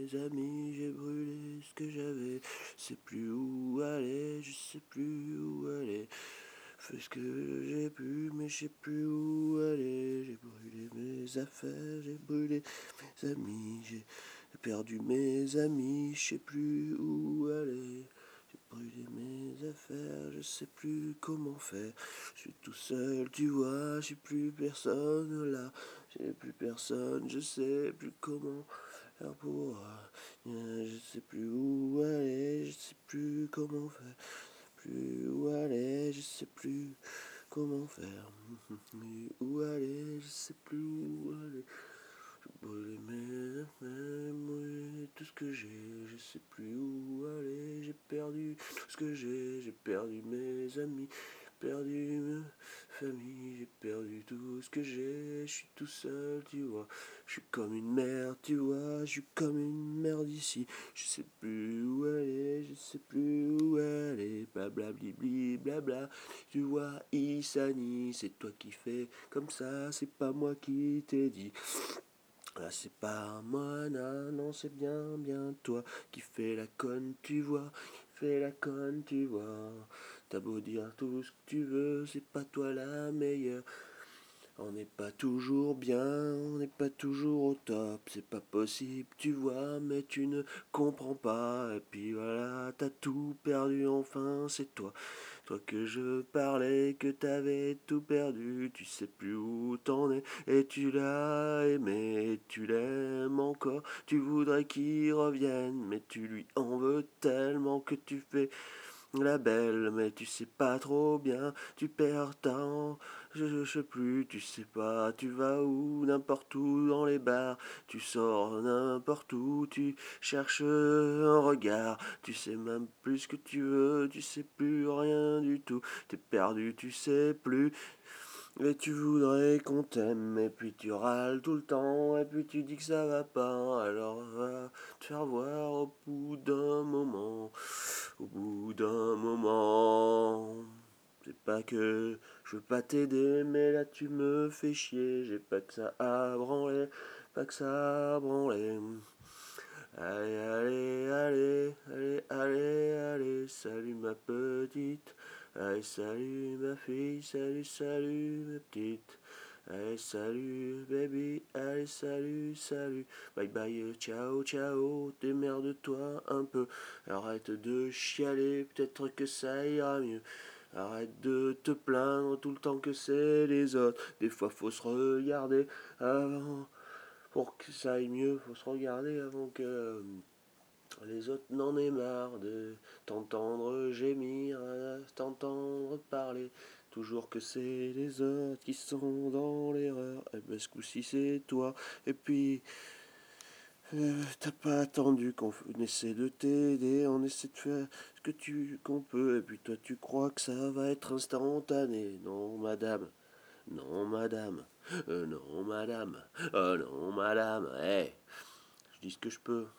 mes amis, j'ai brûlé ce que j'avais. Je sais plus où aller, je sais plus où aller. Fais ce que j'ai pu, mais je sais plus où aller. J'ai brûlé mes affaires, j'ai brûlé mes amis, j'ai perdu mes amis, je sais plus où aller. J'ai brûlé mes affaires, je sais plus comment faire. Je suis tout seul, tu vois, j'ai plus personne là. J'ai plus personne, je sais plus comment faire pour. Je sais plus où aller, je sais plus comment faire. Plus où aller, je sais plus comment faire. Où aller, je sais plus où aller. J'ai brûlé mes affaires, brûlé tout ce que je sais plus où aller. J'ai perdu tout ce que j'ai perdu mes amis, perdu ma famille, j'ai perdu tout ce que j'ai. Je suis tout seul, tu vois. Je suis comme une merde, tu vois. Je suis comme une merde ici. Je sais plus où aller, je sais plus où aller. Blablabli, blabla. Tu vois, Issani, c'est toi qui fais comme ça, c'est pas moi qui t'ai dit. Là c'est pas moi, non, non, c'est bien toi qui fais la conne, tu vois, fais la conne, tu vois. T'as beau dire tout ce que tu veux, c'est pas toi la meilleure. On n'est pas toujours bien, on n'est pas toujours au top, c'est pas possible, tu vois, mais tu ne comprends pas. Et puis voilà, t'as tout perdu enfin, c'est toi. Toi que je parlais, que t'avais tout perdu, tu sais plus où t'en es, et tu l'as aimé, et tu l'aimes encore, tu voudrais qu'il revienne, mais tu lui en veux tellement que tu fais la belle, mais tu sais pas trop bien, tu perds temps, je sais plus, tu sais pas, tu vas où, n'importe où dans les bars, tu sors n'importe où, tu cherches un regard, tu sais même plus ce que tu veux, tu sais plus rien du tout, t'es perdu, tu sais plus. Et tu voudrais qu'on t'aime, et puis tu râles tout le temps, et puis tu dis que ça va pas, alors va te faire voir au bout d'un moment, au bout d'un moment. C'est pas que je veux pas t'aider, mais là tu me fais chier, j'ai pas que ça à branler, pas que ça à branler. Allez, allez, allez, allez, allez, allez, salut ma petite. Allez, salut ma fille, salut, salut ma petite. Allez, salut baby, allez, salut, salut. Bye bye, ciao, ciao, démerde-toi un peu. Arrête de chialer, peut-être que ça ira mieux. Arrête de te plaindre tout le temps que c'est les autres. Des fois faut se regarder avant. Pour que ça aille mieux, faut se regarder avant que les autres n'en aient marre de t'entendre gémir, t'entendre parler. Toujours que c'est les autres qui sont dans l'erreur. Et ben ce coup-ci c'est toi. Et puis t'as pas attendu qu'on essaie de t'aider, on essaie de faire ce que qu'on peut. Et puis toi tu crois que ça va être instantané. Non madame. Non madame. Non madame. Non madame. Eh. Je dis ce que je peux.